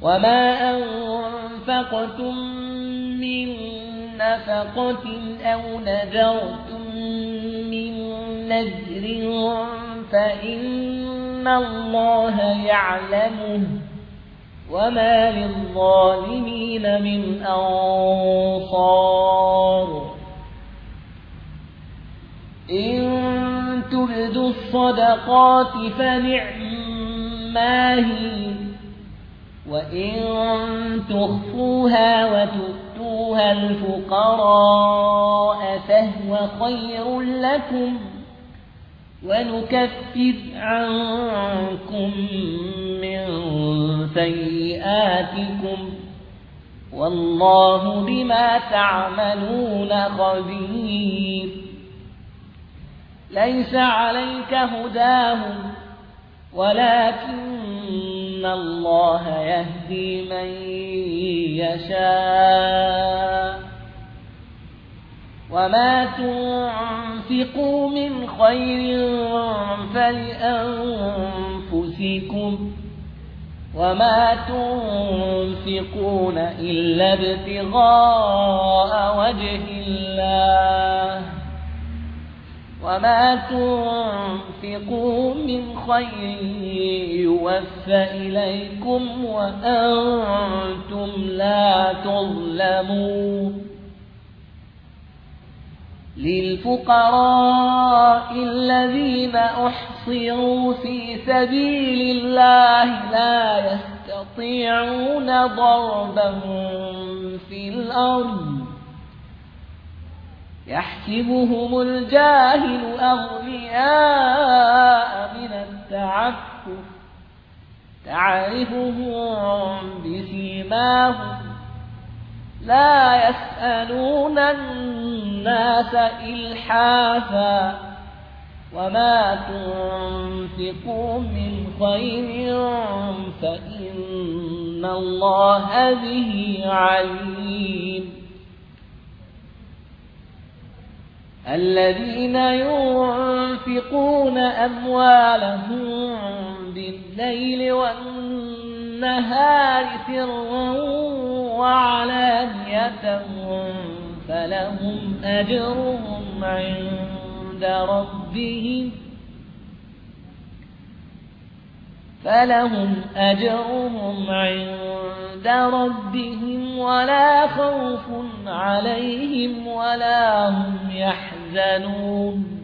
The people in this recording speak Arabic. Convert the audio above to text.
وما أنفقتم من نفقة أو نذرتم من نذر فإن الله يعلمه وما للظالمين من أنصار إن تبدوا الصدقات فنعما هي وإن تخفوها وتؤتوها الفقراء فهو خير لكم ونكفر عنكم من سيئاتكم والله بما تعملون خبير ليس عليك هداهم ولكن الله يهدي من يشاء وما تنفقوا من خير فلأنفسكم وما تنفقون إلا ابتغاء وجه الله وما تنفقوا من خير يوفى إليكم وأنتم لا تظلمون للفقراء الذين أحصروا في سبيل الله لا يستطيعون ضربا في الأرض يحسبهم الجاهل أغنياء من التعفف تعرفهم بسيماهم لا يسألون الناس إلحافا وما تنفقوا من خير فإن الله به عليم الذين ينفقون أموالهم بالليل والنهار سرا وعلانية فلهم أجرهم عند ربهم ولا خوف عليهم ولا هم يحزنون